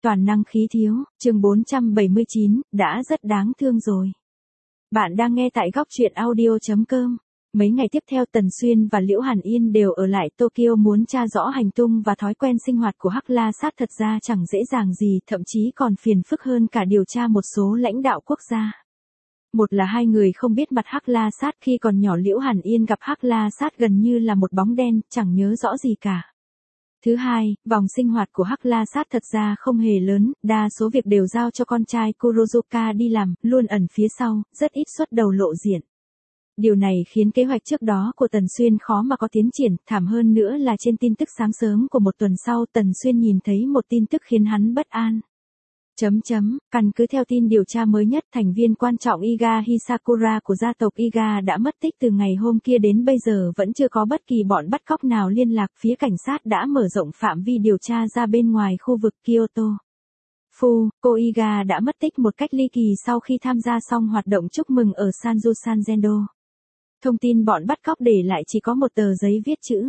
toàn năng khí thiếu, chương 479, đã rất đáng thương rồi. Bạn đang nghe tại góc truyện audio.com. Mấy ngày tiếp theo Tần Xuyên và Liễu Hàn Yên đều ở lại Tokyo muốn tra rõ hành tung và thói quen sinh hoạt của Hắc La Sát thật ra chẳng dễ dàng gì, thậm chí còn phiền phức hơn cả điều tra một số lãnh đạo quốc gia. Một là hai người không biết mặt Hắc La Sát, khi còn nhỏ Liễu Hàn Yên gặp Hắc La Sát gần như là một bóng đen, chẳng nhớ rõ gì cả. Thứ hai, vòng sinh hoạt của Hắc La Sát thật ra không hề lớn, đa số việc đều giao cho con trai Kurozuka đi làm, luôn ẩn phía sau, rất ít xuất đầu lộ diện. Điều này khiến kế hoạch trước đó của Tần Xuyên khó mà có tiến triển, thảm hơn nữa là trên tin tức sáng sớm của một tuần sau Tần Xuyên nhìn thấy một tin tức khiến hắn bất an. Căn cứ theo tin điều tra mới nhất, thành viên quan trọng Iga Hisakura của gia tộc Iga đã mất tích từ ngày hôm kia đến bây giờ vẫn chưa có bất kỳ bọn bắt cóc nào liên lạc, phía cảnh sát đã mở rộng phạm vi điều tra ra bên ngoài khu vực Kyoto. Cô Iga đã mất tích một cách ly kỳ sau khi tham gia xong hoạt động chúc mừng ở Sanjusan Zendo. Thông tin bọn bắt cóc để lại chỉ có một tờ giấy viết chữ.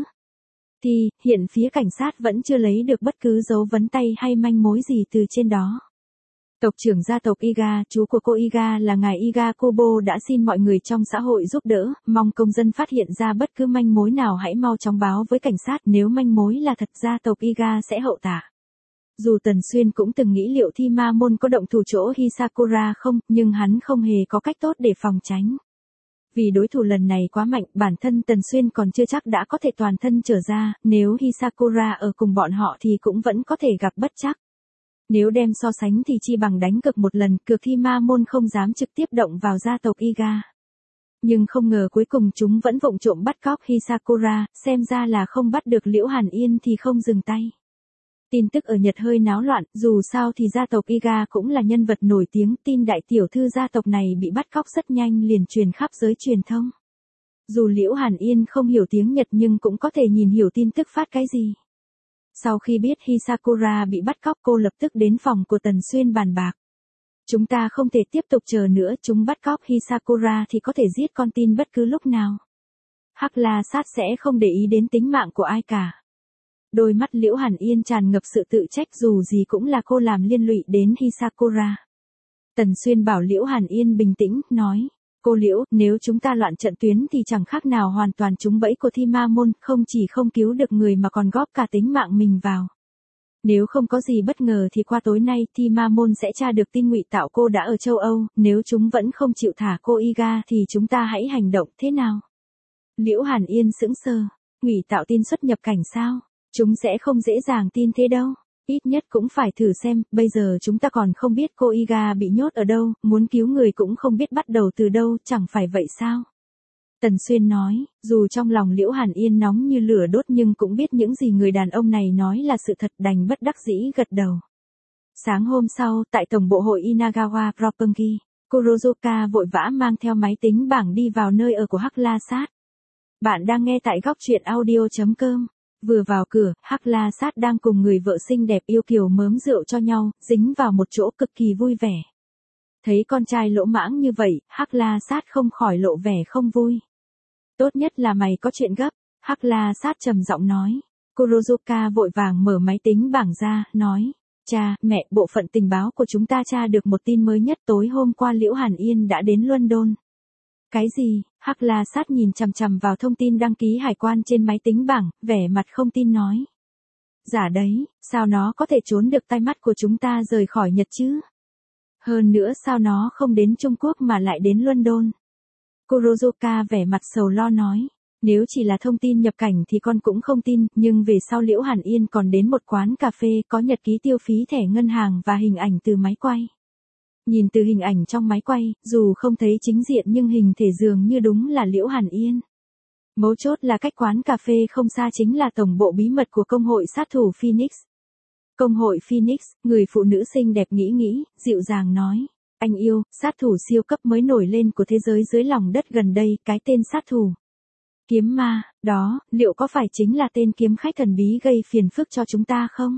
Hiện phía cảnh sát vẫn chưa lấy được bất cứ dấu vân tay hay manh mối gì từ trên đó. Tộc trưởng gia tộc Iga, chú của cô Iga là ngài Iga Kobo đã xin mọi người trong xã hội giúp đỡ, mong công dân phát hiện ra bất cứ manh mối nào hãy mau chóng báo với cảnh sát, nếu manh mối là thật gia tộc Iga sẽ hậu tạ. Dù Tần Xuyên cũng từng nghĩ liệu Thi Ma Môn có động thủ chỗ Hisakura không, nhưng hắn không hề có cách tốt để phòng tránh. Vì đối thủ lần này quá mạnh, bản thân Tần Xuyên còn chưa chắc đã có thể toàn thân trở ra, nếu Hisakura ở cùng bọn họ thì cũng vẫn có thể gặp bất trắc. Nếu đem so sánh thì chi bằng đánh cược một lần, cược Thi Ma Môn không dám trực tiếp động vào gia tộc Iga. Nhưng không ngờ cuối cùng chúng vẫn vụng trộm bắt cóc Hisakura, xem ra là không bắt được Liễu Hàn Yên thì không dừng tay. Tin tức ở Nhật hơi náo loạn, dù sao thì gia tộc Iga cũng là nhân vật nổi tiếng, tin đại tiểu thư gia tộc này bị bắt cóc rất nhanh liền truyền khắp giới truyền thông. Dù Liễu Hàn Yên không hiểu tiếng Nhật nhưng cũng có thể nhìn hiểu tin tức phát cái gì. Sau khi biết Hisakura bị bắt cóc, cô lập tức đến phòng của Tần Xuyên bàn bạc. Chúng ta không thể tiếp tục chờ nữa, chúng bắt cóc Hisakura thì có thể giết con tin bất cứ lúc nào. Hắc La Sát sẽ không để ý đến tính mạng của ai cả. Đôi mắt Liễu Hàn Yên tràn ngập sự tự trách, dù gì cũng là cô làm liên lụy đến Hisakura. Tần Xuyên bảo Liễu Hàn Yên bình tĩnh, nói, cô Liễu, nếu chúng ta loạn trận tuyến thì chẳng khác nào hoàn toàn trúng bẫy của Thi Ma Môn, không chỉ không cứu được người mà còn góp cả tính mạng mình vào. Nếu không có gì bất ngờ thì qua tối nay Thi Ma Môn sẽ tra được tin ngụy tạo cô đã ở châu Âu, nếu chúng vẫn không chịu thả cô Iga thì chúng ta hãy hành động thế nào? Liễu Hàn Yên sững sờ, ngụy tạo tin xuất nhập cảnh sao? Chúng sẽ không dễ dàng tin thế đâu. Ít nhất cũng phải thử xem, bây giờ chúng ta còn không biết cô Iga bị nhốt ở đâu, muốn cứu người cũng không biết bắt đầu từ đâu, chẳng phải vậy sao? Tần Xuyên nói, dù trong lòng Liễu Hàn Yên nóng như lửa đốt nhưng cũng biết những gì người đàn ông này nói là sự thật, đành bất đắc dĩ gật đầu. Sáng hôm sau, tại tổng bộ hội Inagawa Roppongi, Kurozuka vội vã mang theo máy tính bảng đi vào nơi ở của Hắc La Sát. Bạn đang nghe tại góc truyện audio.com. Vừa vào cửa, Hắc La Sát đang cùng người vợ xinh đẹp yêu kiều mớm rượu cho nhau, dính vào một chỗ cực kỳ vui vẻ. Thấy con trai lỗ mãng như vậy, Hắc La Sát không khỏi lộ vẻ không vui. Tốt nhất là mày có chuyện gấp, Hắc La Sát trầm giọng nói. Kurozuka vội vàng mở máy tính bảng ra, nói, cha, mẹ, bộ phận tình báo của chúng ta tra được một tin mới nhất, tối hôm qua Liễu Hàn Yên đã đến London. Cái gì? Hắc La Sát nhìn chằm chằm vào thông tin đăng ký hải quan trên máy tính bảng, vẻ mặt không tin nói. Giả đấy, sao nó có thể trốn được tai mắt của chúng ta rời khỏi Nhật chứ? Hơn nữa sao nó không đến Trung Quốc mà lại đến London? Kurozuka vẻ mặt sầu lo nói. Nếu chỉ là thông tin nhập cảnh thì con cũng không tin, nhưng về sau Liễu Hàn Yên còn đến một quán cà phê có nhật ký tiêu phí thẻ ngân hàng và hình ảnh từ máy quay. Nhìn từ hình ảnh trong máy quay, dù không thấy chính diện nhưng hình thể dường như đúng là Liễu Hàn Yên. Mấu chốt là cách quán cà phê không xa chính là tổng bộ bí mật của công hội sát thủ Phoenix. Công hội Phoenix, người phụ nữ xinh đẹp nghĩ, dịu dàng nói. Anh yêu, sát thủ siêu cấp mới nổi lên của thế giới dưới lòng đất gần đây, cái tên sát thủ Kiếm Ma, đó, liệu có phải chính là tên kiếm khách thần bí gây phiền phức cho chúng ta không?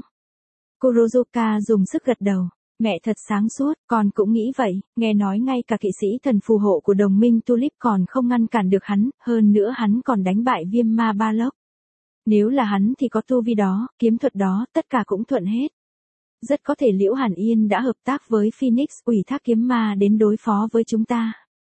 Kurozuka dùng sức gật đầu. Mẹ thật sáng suốt, con cũng nghĩ vậy, nghe nói ngay cả kỵ sĩ thần phù hộ của đồng minh Tulip còn không ngăn cản được hắn, hơn nữa hắn còn đánh bại Viêm Ma Ba Lốc. Nếu là hắn thì có tu vi đó, kiếm thuật đó, tất cả cũng thuận hết. Rất có thể Liễu Hàn Yên đã hợp tác với Phoenix ủy thác kiếm ma đến đối phó với chúng ta.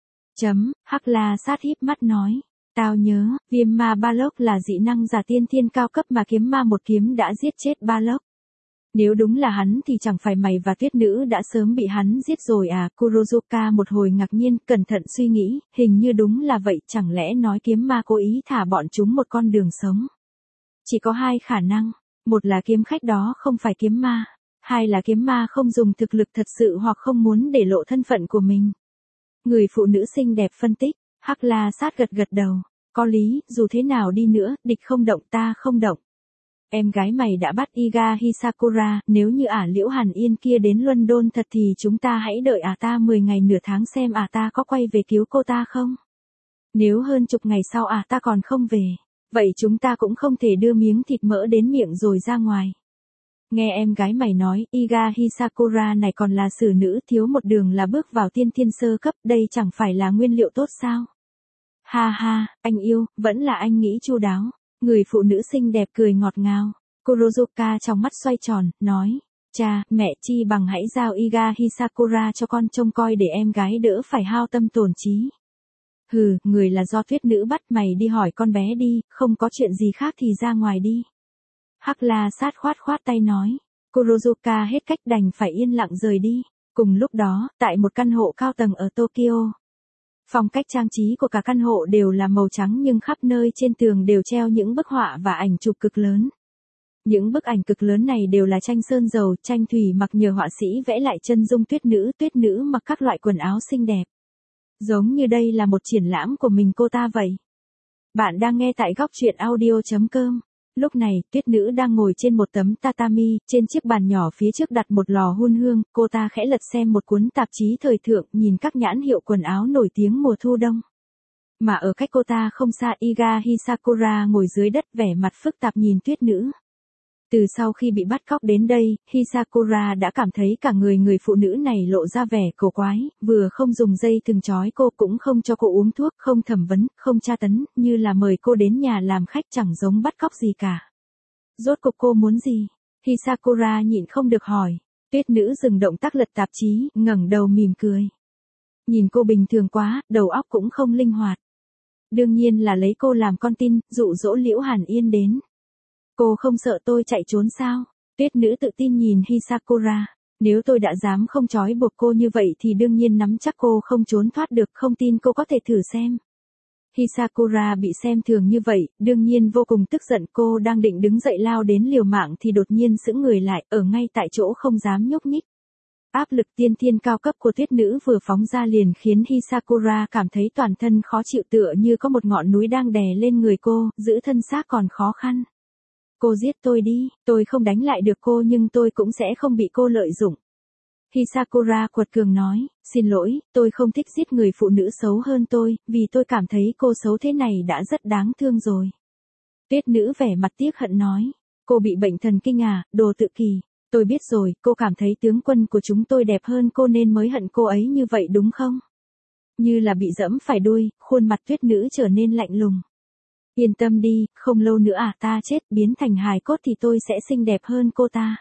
Hắc La Sát híp mắt nói. Tao nhớ, viêm ma Balok là dị năng giả tiên thiên cao cấp mà kiếm ma một kiếm đã giết chết Balok. Nếu đúng là hắn thì chẳng phải mày và tuyết nữ đã sớm bị hắn giết rồi à? Kurozuka một hồi ngạc nhiên, cẩn thận suy nghĩ, hình như đúng là vậy, chẳng lẽ nói kiếm ma cố ý thả bọn chúng một con đường sống? Chỉ có hai khả năng, một là kiếm khách đó không phải kiếm ma, hai là kiếm ma không dùng thực lực thật sự hoặc không muốn để lộ thân phận của mình. Người phụ nữ xinh đẹp phân tích, Hắc La Sát gật gật đầu, có lý, dù thế nào đi nữa, địch không động ta không động. Em gái mày đã bắt Iga Hisakura, nếu như Liễu Hàn Yên kia đến London thật thì chúng ta hãy đợi ta 10 ngày nửa tháng xem ta có quay về cứu cô ta không. Nếu hơn chục ngày sau ta còn không về, vậy chúng ta cũng không thể đưa miếng thịt mỡ đến miệng rồi ra ngoài. Nghe em gái mày nói, Iga Hisakura này còn là xử nữ, thiếu một đường là bước vào tiên thiên sơ cấp, đây chẳng phải là nguyên liệu tốt sao? Ha ha, anh yêu, vẫn là anh nghĩ chu đáo. Người phụ nữ xinh đẹp cười ngọt ngào. Kurozuka trong mắt xoay tròn, nói. Cha, mẹ chi bằng hãy giao Iga Hisakura cho con trông coi để em gái đỡ phải hao tâm tổn trí. Hừ, người là do tuyết nữ bắt, mày đi hỏi con bé đi, không có chuyện gì khác thì ra ngoài đi. Hắc La Sát khoát tay nói. Kurozuka hết cách đành phải yên lặng rời đi. Cùng lúc đó, tại một căn hộ cao tầng ở Tokyo. Phong cách trang trí của cả căn hộ đều là màu trắng nhưng khắp nơi trên tường đều treo những bức họa và ảnh chụp cực lớn. Những bức ảnh cực lớn này đều là tranh sơn dầu, tranh thủy mặc nhờ họa sĩ vẽ lại chân dung tuyết nữ mặc các loại quần áo xinh đẹp. Giống như đây là một triển lãm của mình cô ta vậy. Bạn đang nghe tại góc truyện audio.com. Lúc này, tuyết nữ đang ngồi trên một tấm tatami, trên chiếc bàn nhỏ phía trước đặt một lò hun hương, cô ta khẽ lật xem một cuốn tạp chí thời thượng, nhìn các nhãn hiệu quần áo nổi tiếng mùa thu đông. Mà ở cách cô ta không xa, Iga Hisakura ngồi dưới đất vẻ mặt phức tạp nhìn tuyết nữ. Từ sau khi bị bắt cóc đến đây, Hisakura đã cảm thấy cả người phụ nữ này lộ ra vẻ cổ quái, vừa không dùng dây thừng trói cô, cũng không cho cô uống thuốc, không thẩm vấn, không tra tấn, như là mời cô đến nhà làm khách, chẳng giống bắt cóc gì cả. Rốt cuộc cô muốn gì? Hisakura nhịn không được hỏi. Tuyết nữ dừng động tác lật tạp chí, ngẩng đầu mỉm cười. Nhìn cô bình thường quá, đầu óc cũng không linh hoạt. Đương nhiên là lấy cô làm con tin, dụ dỗ Liễu Hàn Yên đến. Cô không sợ tôi chạy trốn sao? Tuyết nữ tự tin nhìn Hisakura. Nếu tôi đã dám không trói buộc cô như vậy thì đương nhiên nắm chắc cô không trốn thoát được, không tin cô có thể thử xem. Hisakura bị xem thường như vậy, đương nhiên vô cùng tức giận, cô đang định đứng dậy lao đến liều mạng thì đột nhiên sững người lại, ở ngay tại chỗ không dám nhúc nhích. Áp lực tiên thiên cao cấp của tuyết nữ vừa phóng ra liền khiến Hisakura cảm thấy toàn thân khó chịu, tựa như có một ngọn núi đang đè lên người cô, giữ thân xác còn khó khăn. Cô giết tôi đi, tôi không đánh lại được cô nhưng tôi cũng sẽ không bị cô lợi dụng. Hisakura quật cường nói, xin lỗi, tôi không thích giết người phụ nữ xấu hơn tôi, vì tôi cảm thấy cô xấu thế này đã rất đáng thương rồi. Tuyết nữ vẻ mặt tiếc hận nói, cô bị bệnh thần kinh à, đồ tự kỷ. Tôi biết rồi, cô cảm thấy tướng quân của chúng tôi đẹp hơn cô nên mới hận cô ấy như vậy đúng không? Như là bị dẫm phải đuôi, khuôn mặt tuyết nữ trở nên lạnh lùng. Yên tâm đi, không lâu nữa ta chết, biến thành hài cốt thì tôi sẽ xinh đẹp hơn cô ta.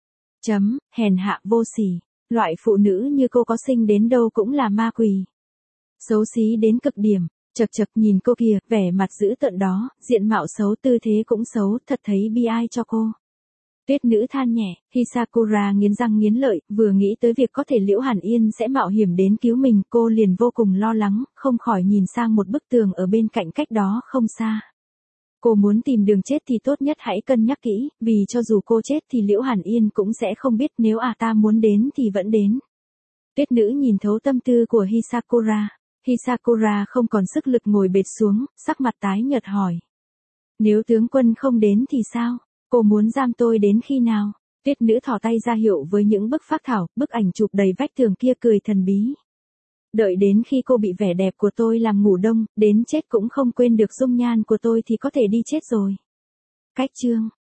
Hèn hạ vô sỉ, loại phụ nữ như cô có xinh đến đâu cũng là ma quỷ. Xấu xí đến cực điểm, chật nhìn cô kìa, vẻ mặt dữ tợn đó, diện mạo xấu, tư thế cũng xấu, thật thấy bi ai cho cô. Tuyết nữ than nhẹ, Hisakura nghiến răng nghiến lợi, vừa nghĩ tới việc có thể Liễu Hàn Yên sẽ mạo hiểm đến cứu mình, cô liền vô cùng lo lắng, không khỏi nhìn sang một bức tường ở bên cạnh cách đó không xa. Cô muốn tìm đường chết thì tốt nhất hãy cân nhắc kỹ, vì cho dù cô chết thì Liễu Hàn Yên cũng sẽ không biết, nếu ta muốn đến thì vẫn đến. Tuyết nữ nhìn thấu tâm tư của Hisakura. Hisakura không còn sức lực ngồi bệt xuống, sắc mặt tái nhợt hỏi. Nếu tướng quân không đến thì sao? Cô muốn giam tôi đến khi nào? Tuyết nữ thò tay ra hiệu với những bức phác thảo, bức ảnh chụp đầy vách tường kia, cười thần bí. Đợi đến khi cô bị vẻ đẹp của tôi làm ngủ đông, đến chết cũng không quên được dung nhan của tôi thì có thể đi chết rồi. Cách chương